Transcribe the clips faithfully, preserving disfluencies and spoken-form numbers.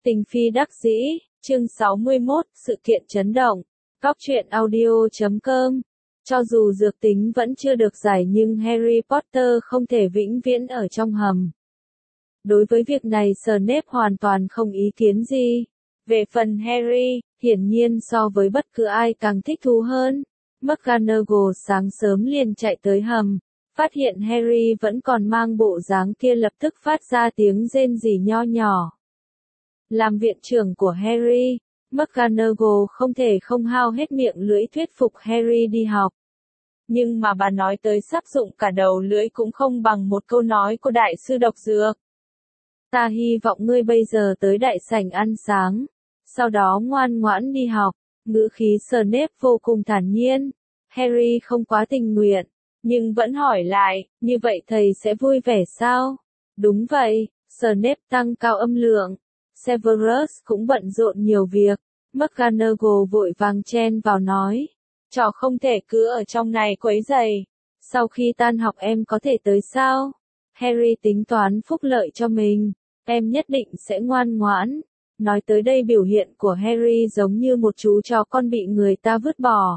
Tình phi đắc dĩ, chương sáu mươi mốt, sự kiện chấn động. Góc truyện audio chấm com. Cho dù dược tính vẫn chưa được giải nhưng Harry Potter không thể vĩnh viễn ở trong hầm. Đối với việc này Snape hoàn toàn không ý kiến gì. Về phần Harry, hiển nhiên so với bất cứ ai càng thích thú hơn. McGonagall sáng sớm liền chạy tới hầm, phát hiện Harry vẫn còn mang bộ dáng kia lập tức phát ra tiếng rên rỉ nho nhỏ. Làm viện trưởng của Harry, McGonagall không thể không hao hết miệng lưỡi thuyết phục Harry đi học. Nhưng mà bà nói tới sắp dụng cả đầu lưỡi cũng không bằng một câu nói của đại sư độc dược. Ta hy vọng ngươi bây giờ tới đại sảnh ăn sáng, sau đó ngoan ngoãn đi học. Ngữ khí Snape vô cùng thản nhiên. Harry không quá tình nguyện, nhưng vẫn hỏi lại, như vậy thầy sẽ vui vẻ sao? Đúng vậy, Snape tăng cao âm lượng. Severus cũng bận rộn nhiều việc. McGonagall vội vàng chen vào nói, trò không thể cứ ở trong này quấy rầy. Sau khi tan học em có thể tới sao? Harry tính toán phúc lợi cho mình, em nhất định sẽ ngoan ngoãn. Nói tới đây biểu hiện của Harry giống như một chú chó con bị người ta vứt bỏ.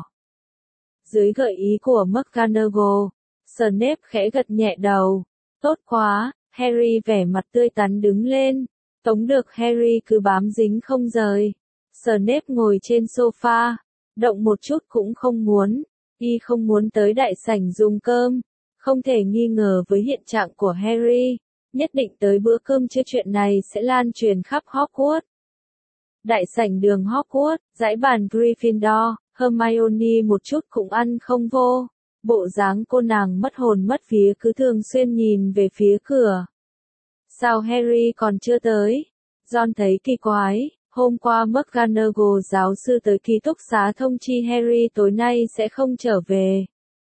Dưới gợi ý của McGonagall, Snape khẽ gật nhẹ đầu. Tốt quá, Harry vẻ mặt tươi tắn đứng lên. Tống được Harry cứ bám dính không rời. Snape ngồi trên sofa, động một chút cũng không muốn. Y không muốn tới đại sảnh dùng cơm. Không thể nghi ngờ với hiện trạng của Harry. Nhất định tới bữa cơm trưa chuyện này sẽ lan truyền khắp Hogwarts. Đại sảnh đường Hogwarts, dãy bàn Gryffindor, Hermione một chút cũng ăn không vô. Bộ dáng cô nàng mất hồn mất vía cứ thường xuyên nhìn về phía cửa. Sao Harry còn chưa tới? Ron thấy kỳ quái, hôm qua McGonagall giáo sư tới ký túc xá thông chi Harry tối nay sẽ không trở về.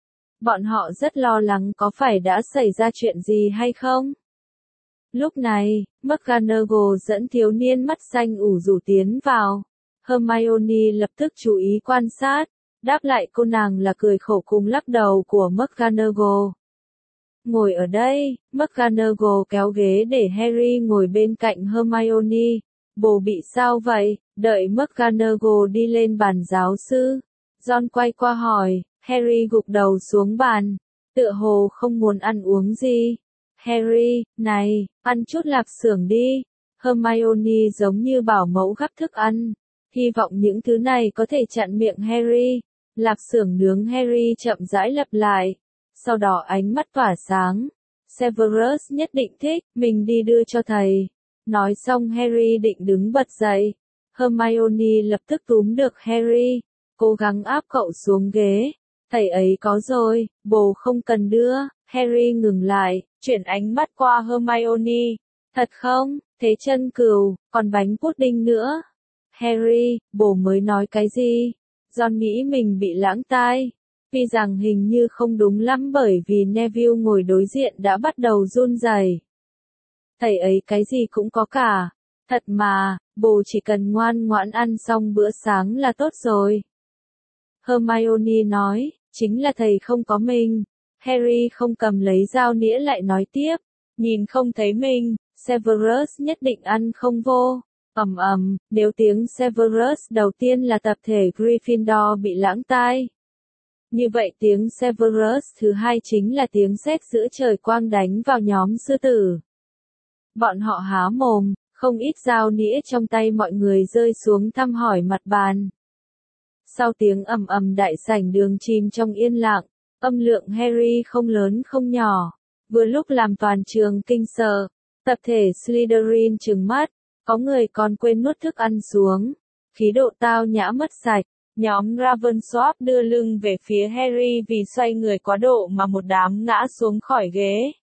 Bọn họ rất lo lắng có phải đã xảy ra chuyện gì hay không? Lúc này, McGonagall dẫn thiếu niên mắt xanh ủ rũ tiến vào. Hermione lập tức chú ý quan sát, đáp lại cô nàng là cười khổ cùng lắc đầu của McGonagall. Ngồi ở đây, McGonagall kéo ghế để Harry ngồi bên cạnh Hermione. Bồ bị sao vậy? Đợi McGonagall đi lên bàn giáo sư. Ron quay qua hỏi, Harry gục đầu xuống bàn, tựa hồ không muốn ăn uống gì. Harry, này, ăn chút lạp xưởng đi. Hermione giống như bảo mẫu gắp thức ăn. Hy vọng những thứ này có thể chặn miệng Harry. Lạp xưởng nướng Harry chậm rãi lặp lại. Sau đó ánh mắt tỏa sáng. Severus nhất định thích, mình đi đưa cho thầy. Nói xong Harry định đứng bật dậy. Hermione lập tức túm được Harry, cố gắng áp cậu xuống ghế. Thầy ấy có rồi, bồ không cần đưa. Harry ngừng lại, chuyển ánh mắt qua Hermione. Thật không? Thế chân cừu, còn bánh pudding nữa. Harry, bồ mới nói cái gì? Ron nghĩ mình bị lãng tai. Vì rằng hình như không đúng lắm bởi vì Neville ngồi đối diện đã bắt đầu run rẩy. Thầy ấy cái gì cũng có cả. Thật mà, bồ chỉ cần ngoan ngoãn ăn xong bữa sáng là tốt rồi. Hermione nói, chính là thầy không có mình. Harry không cầm lấy dao nĩa lại nói tiếp, nhìn không thấy mình, Severus nhất định ăn không vô. Ầm ầm, nếu tiếng Severus đầu tiên là tập thể Gryffindor bị lãng tai. Như vậy tiếng Severus thứ hai chính là tiếng sét giữa trời quang đánh vào nhóm sư tử. Bọn họ há mồm, không ít dao nĩa trong tay mọi người rơi xuống thăm hỏi mặt bàn. Sau tiếng ầm ầm đại sảnh đường chìm trong yên lặng. Âm lượng Harry không lớn không nhỏ. Vừa lúc làm toàn trường kinh sợ. Tập thể Slytherin trừng mắt. Có người còn quên nuốt thức ăn xuống. Khí độ tao nhã mất sạch. Nhóm Ravenclaw đưa lưng về phía Harry vì xoay người quá độ mà một đám ngã xuống khỏi ghế.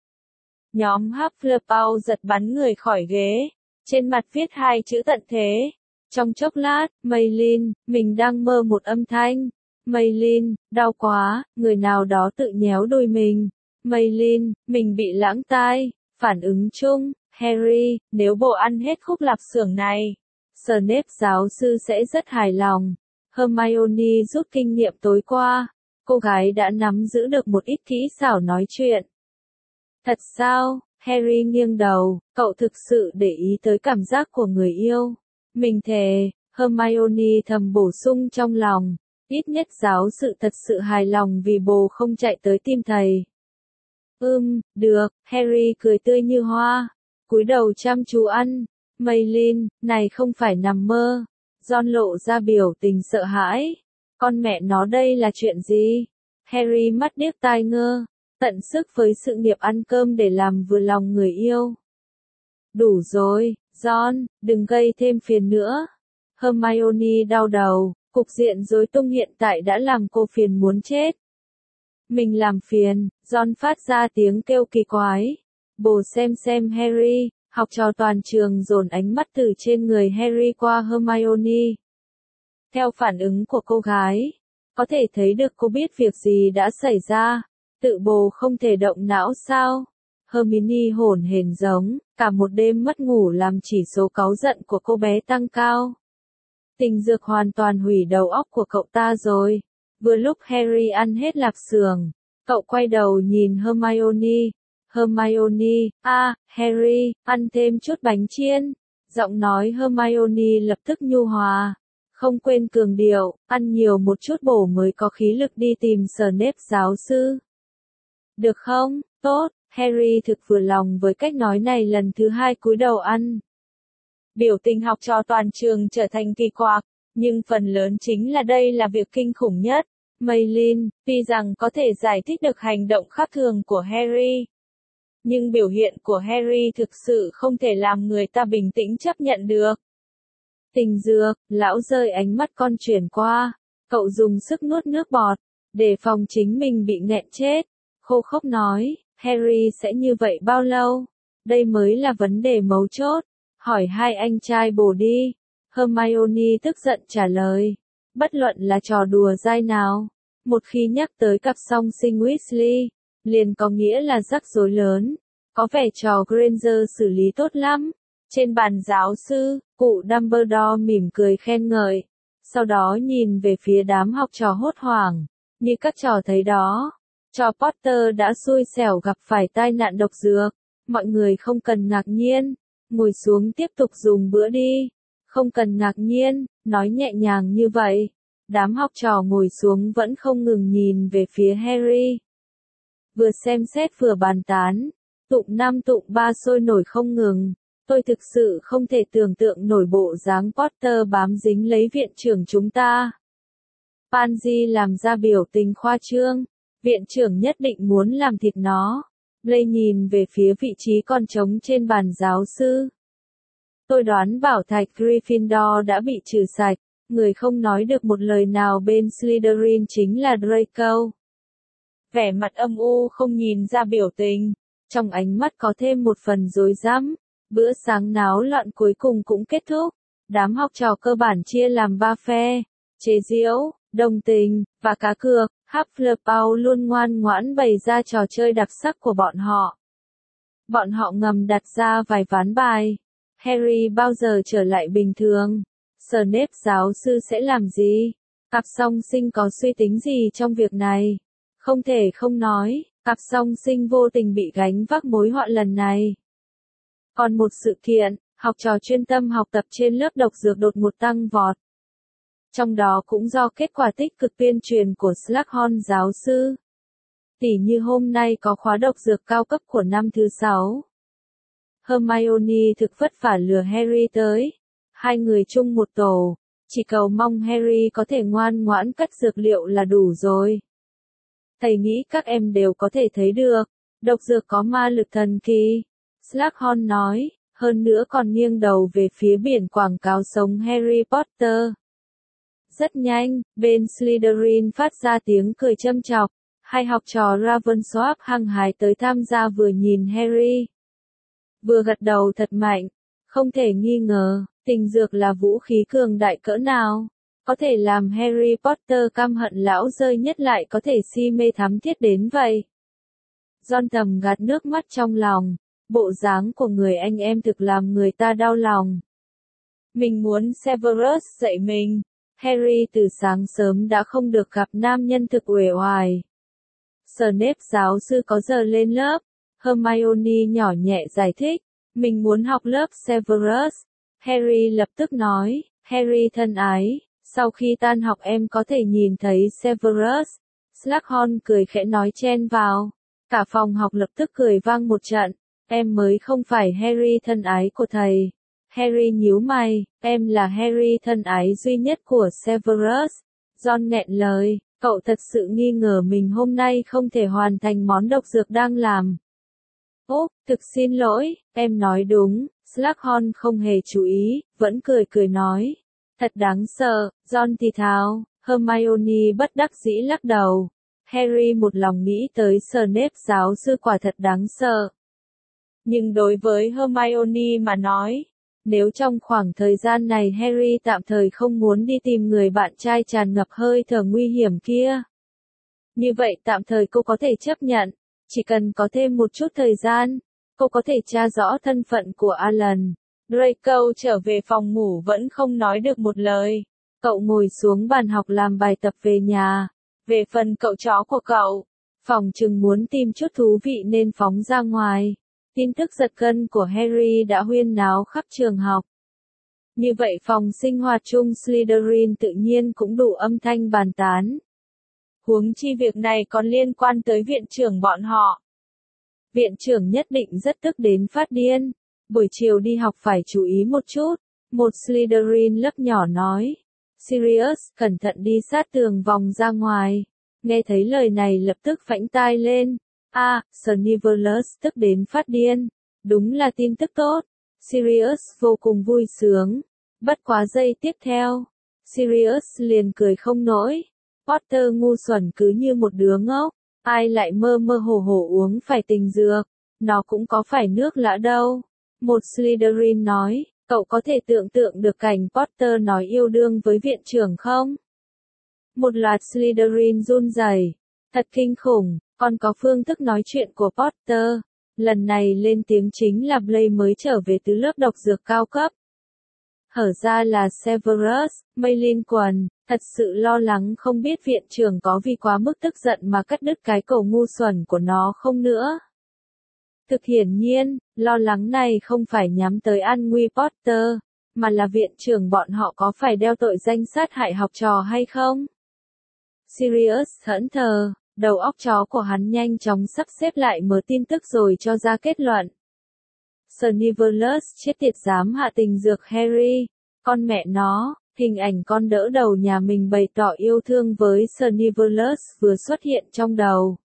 Nhóm Hufflepuff giật bắn người khỏi ghế. Trên mặt viết hai chữ tận thế. Trong chốc lát, Maylin, mình đang mơ một âm thanh. Maylin, đau quá, người nào đó tự nhéo đùi mình. Maylin, mình bị lãng tai. Phản ứng chung, Harry, nếu bộ ăn hết khúc lạp xưởng này, Snape giáo sư sẽ rất hài lòng. Hermione rút kinh nghiệm tối qua. Cô gái đã nắm giữ được một ít kỹ xảo nói chuyện. Thật sao? Harry nghiêng đầu, cậu thực sự để ý tới cảm giác của người yêu. Mình thề, Hermione thầm bổ sung trong lòng, ít nhất giáo sự thật sự hài lòng vì bồ không chạy tới tìm thầy. Ừm, được, Harry cười tươi như hoa, cúi đầu chăm chú ăn. Maylin, này không phải nằm mơ. Ron lộ ra biểu tình sợ hãi. Con mẹ nó đây là chuyện gì? Harry mắt điếc tai ngơ, tận sức với sự nghiệp ăn cơm để làm vừa lòng người yêu. Đủ rồi, Ron, đừng gây thêm phiền nữa. Hermione đau đầu, cục diện rối tung hiện tại đã làm cô phiền muốn chết. Mình làm phiền, Ron phát ra tiếng kêu kỳ quái. Bồ xem xem Harry, học trò toàn trường dồn ánh mắt từ trên người Harry qua Hermione. Theo phản ứng của cô gái, có thể thấy được cô biết việc gì đã xảy ra. Tự bồ không thể động não sao? Hermione hổn hển giống, cả một đêm mất ngủ làm chỉ số cáu giận của cô bé tăng cao. Tình dược hoàn toàn hủy đầu óc của cậu ta rồi. Vừa lúc Harry ăn hết lạp xưởng, cậu quay đầu nhìn Hermione. Hermione, a, à, Harry, ăn thêm chút bánh chiên. Giọng nói Hermione lập tức nhu hòa. Không quên cường điệu, ăn nhiều một chút bổ mới có khí lực đi tìm Snape giáo sư. Được không? Tốt, Harry thực vừa lòng với cách nói này lần thứ hai cúi đầu ăn. Biểu tình học trò toàn trường trở thành kỳ quặc, nhưng phần lớn chính là đây là việc kinh khủng nhất. Maylin, tuy rằng có thể giải thích được hành động khác thường của Harry, nhưng biểu hiện của Harry thực sự không thể làm người ta bình tĩnh chấp nhận được. Tình dược, lão rơi ánh mắt con chuyển qua, cậu dùng sức nuốt nước bọt, để phòng chính mình bị nghẹn chết. Khô khốc nói, Harry sẽ như vậy bao lâu? Đây mới là vấn đề mấu chốt. Hỏi hai anh trai bồ đi. Hermione tức giận trả lời. Bất luận là trò đùa dai nào, một khi nhắc tới cặp song sinh Weasley, liền có nghĩa là rắc rối lớn. Có vẻ trò Granger xử lý tốt lắm. Trên bàn giáo sư, cụ Dumbledore mỉm cười khen ngợi. Sau đó nhìn về phía đám học trò hốt hoảng. Như các trò thấy đó, trò Potter đã xui xẻo gặp phải tai nạn độc dược. Mọi người không cần ngạc nhiên. Ngồi xuống tiếp tục dùng bữa đi. Không cần ngạc nhiên, nói nhẹ nhàng như vậy. Đám học trò ngồi xuống vẫn không ngừng nhìn về phía Harry. Vừa xem xét vừa bàn tán. Tụng năm tụng ba sôi nổi không ngừng. Tôi thực sự không thể tưởng tượng nổi bộ dáng Potter bám dính lấy viện trưởng chúng ta. Pansy làm ra biểu tình khoa trương. Viện trưởng nhất định muốn làm thịt nó. Blaine nhìn về phía vị trí còn trống trên bàn giáo sư. Tôi đoán bảo thạch Gryffindor đã bị trừ sạch. Người không nói được một lời nào bên Slytherin chính là Draco. Vẻ mặt âm u không nhìn ra biểu tình. Trong ánh mắt có thêm một phần rối rắm. Bữa sáng náo loạn cuối cùng cũng kết thúc. Đám học trò cơ bản chia làm ba phe. Chế giễu, đồng tình, và cá cược. Hufflepuff luôn ngoan ngoãn bày ra trò chơi đặc sắc của bọn họ. Bọn họ ngầm đặt ra vài ván bài. Harry bao giờ trở lại bình thường? Snape giáo sư sẽ làm gì? Cặp song sinh có suy tính gì trong việc này? Không thể không nói, cặp song sinh vô tình bị gánh vác mối họa lần này. Còn một sự kiện, học trò chuyên tâm học tập trên lớp độc dược đột ngột tăng vọt. Trong đó cũng do kết quả tích cực tuyên truyền của Slughorn giáo sư. Tỉ như hôm nay có khóa độc dược cao cấp của năm thứ sáu. Hermione thực vất vả lừa Harry tới. Hai người chung một tổ, chỉ cầu mong Harry có thể ngoan ngoãn cất dược liệu là đủ rồi. Thầy nghĩ các em đều có thể thấy được, độc dược có ma lực thần kỳ. Slughorn nói, hơn nữa còn nghiêng đầu về phía biển quảng cáo sống Harry Potter. Rất nhanh, bên Slytherin phát ra tiếng cười châm chọc. Hai học trò Ravenclaw hăng hái tới tham gia vừa nhìn Harry, vừa gật đầu thật mạnh. Không thể nghi ngờ, tình dược là vũ khí cường đại cỡ nào. Có thể làm Harry Potter căm hận lão rơi nhất lại có thể si mê thắm thiết đến vậy. Ron thầm gạt nước mắt trong lòng. Bộ dáng của người anh em thực làm người ta đau lòng. Mình muốn Severus dạy mình. Harry từ sáng sớm đã không được gặp nam nhân thực uể oải. Snape giáo sư có giờ lên lớp. Hermione nhỏ nhẹ giải thích, mình muốn học lớp Severus. Harry lập tức nói, Harry thân ái, sau khi tan học em có thể nhìn thấy Severus. Slughorn cười khẽ nói chen vào. Cả phòng học lập tức cười vang một trận. Em mới không phải Harry thân ái của thầy. Harry nhíu mày, em là Harry thân ái duy nhất của Severus. Ron nghẹn lời, cậu thật sự nghi ngờ mình hôm nay không thể hoàn thành món độc dược đang làm. Ố, thực xin lỗi, em nói đúng. Slughorn không hề chú ý, vẫn cười cười nói. Thật đáng sợ, Ron thì thào. Hermione bất đắc dĩ lắc đầu. Harry một lòng nghĩ tới Snape giáo sư quả thật đáng sợ. Nhưng đối với Hermione mà nói, nếu trong khoảng thời gian này Harry tạm thời không muốn đi tìm người bạn trai tràn ngập hơi thở nguy hiểm kia, như vậy tạm thời cô có thể chấp nhận, chỉ cần có thêm một chút thời gian, cô có thể tra rõ thân phận của Alan. Draco trở về phòng ngủ vẫn không nói được một lời. Cậu ngồi xuống bàn học làm bài tập về nhà. Về phần cậu chó của cậu, phòng chừng muốn tìm chút thú vị nên phóng ra ngoài. Tin tức giật gân của Harry đã huyên náo khắp trường học. Như vậy phòng sinh hoạt chung Slytherin tự nhiên cũng đủ âm thanh bàn tán. Huống chi việc này còn liên quan tới viện trưởng bọn họ. Viện trưởng nhất định rất tức đến phát điên. Buổi chiều đi học phải chú ý một chút. Một Slytherin lớp nhỏ nói. Sirius, cẩn thận đi sát tường vòng ra ngoài. Nghe thấy lời này lập tức phãnh tai lên. A, à, Snivellus tức đến phát điên. Đúng là tin tức tốt. Sirius vô cùng vui sướng. Bất quá giây tiếp theo, Sirius liền cười không nổi. Potter ngu xuẩn cứ như một đứa ngốc. Ai lại mơ mơ hồ hồ uống phải tình dược. Nó cũng có phải nước lã đâu. Một Slytherin nói. Cậu có thể tưởng tượng được cảnh Potter nói yêu đương với viện trưởng không? Một loạt Slytherin run rẩy. Thật kinh khủng, còn có phương thức nói chuyện của Potter. Lần này lên tiếng chính là Blaise mới trở về từ lớp độc dược cao cấp. Hở ra là Severus, Maylin quần, thật sự lo lắng không biết viện trưởng có vì quá mức tức giận mà cắt đứt cái cổ ngu xuẩn của nó không nữa. Thực hiển nhiên, lo lắng này không phải nhắm tới an nguy Potter, mà là viện trưởng bọn họ có phải đeo tội danh sát hại học trò hay không? Sirius thẫn thờ, đầu óc chó của hắn nhanh chóng sắp xếp lại mớ tin tức rồi cho ra kết luận. Snivellus chết tiệt dám hạ tình dược Harry, con mẹ nó, hình ảnh con đỡ đầu nhà mình bày tỏ yêu thương với Snivellus vừa xuất hiện trong đầu.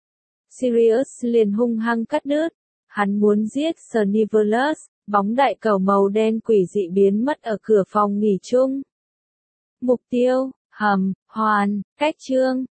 Sirius liền hung hăng cắt đứt. Hắn muốn giết Snivellus, bóng đại cầu màu đen quỷ dị biến mất ở cửa phòng nghỉ chung. Mục tiêu, hầm, hoàn, cách chương.